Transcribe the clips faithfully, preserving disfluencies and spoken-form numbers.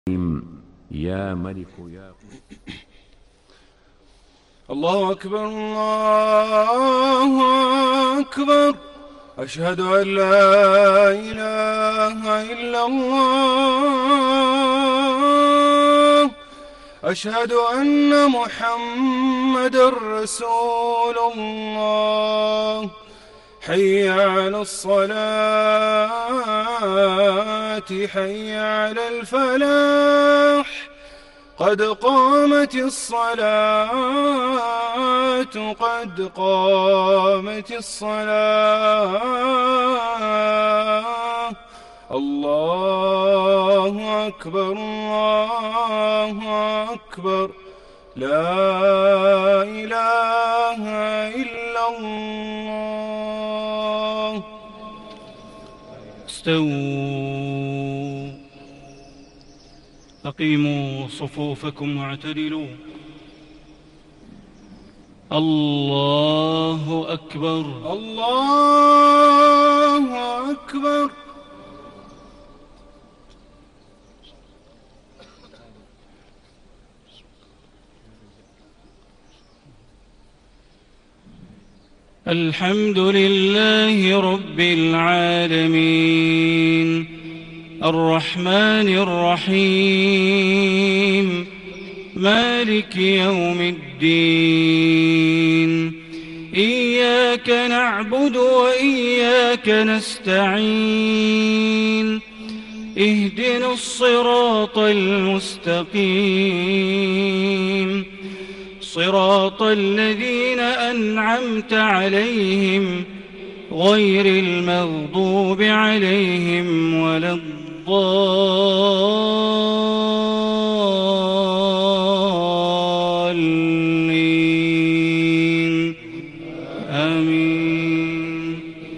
يا ملك يا الله أكبر الله أكبر. أشهد أن لا إله إلا الله. أشهد أن محمدًا رسول الله. حي على الصلاة حي على الفلاح. قد قامت الصلاة قد قامت الصلاة. الله أكبر الله أكبر. لا إله إلا الله. استووا، أقيموا صفوفكم واعتدلوا. الله أكبر الله أكبر. الحمد لله رب العالمين، الرحمن الرحيم، مالك يوم الدين. إياك نعبد وإياك نستعين. اهدنا الصراط المستقيم، صراط الذين أنعمت عليهم غير المغضوب عليهم ولا الضالين. آمين.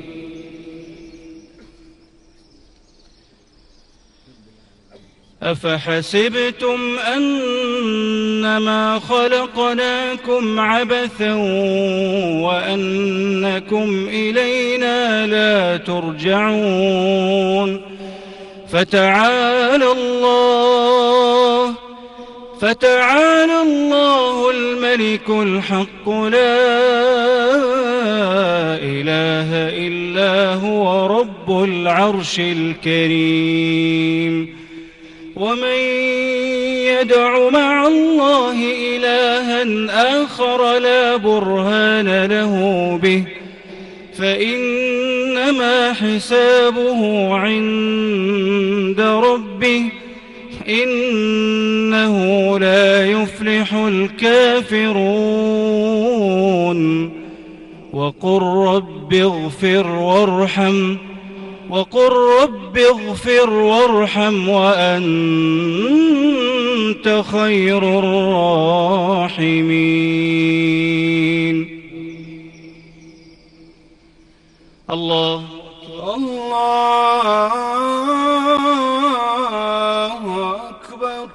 أفحسبتم أنما خلقناكم عبثا وأنكم إلينا لا ترجعون. فتعالى الله فتعالى الله الملك الحق، لا إله إلا هو رب العرش الكريم. ومن يدع مع الله إلها آخر لا برهان له به فإنما حسابه عند ربه، إنه لا يفلح الكافرون. وقل رب اغفر وارحم وقل رب اغفر وارحم وأنت خير الراحمين. الله الله أكبر.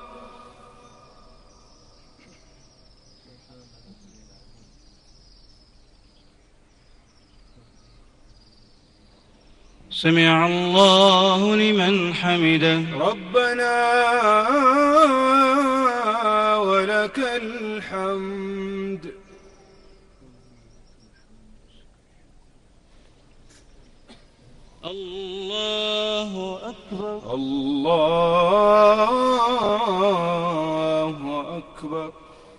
سمع الله لمن حمده. ربنا ولك الحمد. الله أكبر الله أكبر.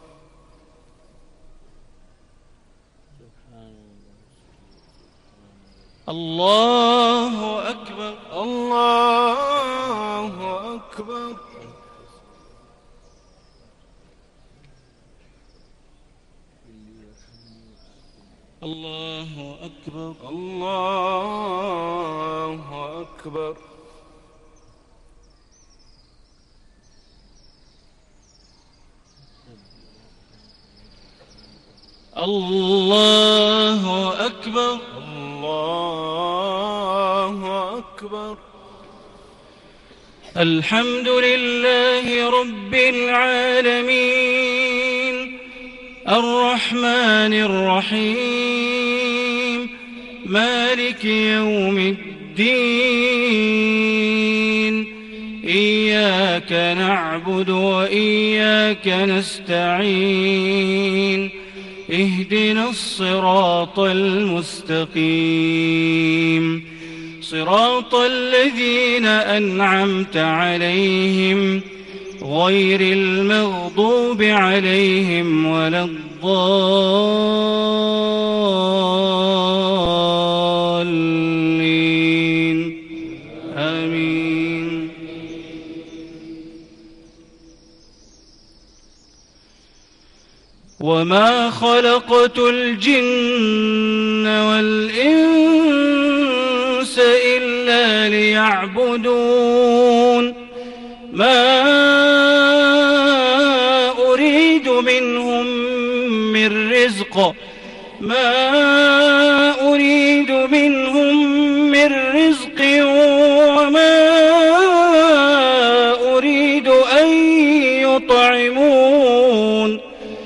الله أكبر الله أكبر. الله أكبر الله أكبر. الله أكبر الله أكبر. الحمد لله رب العالمين، الرحمن الرحيم، مالك يوم الدين. إياك إياك نعبد وإياك نستعين اهدنا الصراط المستقيم صراط الذين أنعمت عليهم غير المغضوب عليهم ولا الضالين آمين. وما خلقت الجن والإنس إلا ليعبدون ما أريد منهم من رزق ما أريد منهم من رزق وما أريد أن يطعمون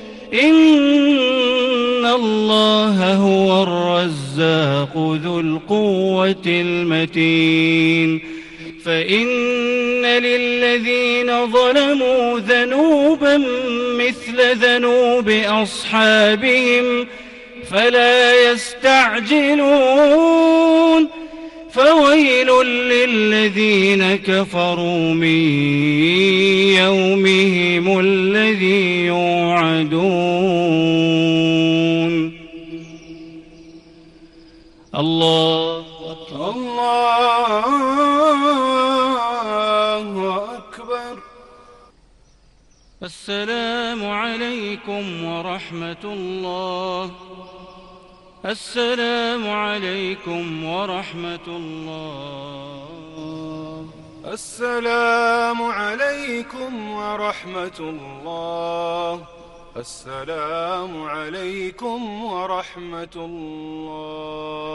إن الله هو الرزاق ذو القوة المتين. فإن للذين ظلموا ذنوبا مثل ذنوب أصحابهم فلا يستعجلون فويل للذين كفروا من يومهم الذي يوعدون. الله الله أكبر. السلام عليكم ورحمة الله. السلام عليكم ورحمة الله. السلام عليكم ورحمة الله. السلام عليكم ورحمة الله.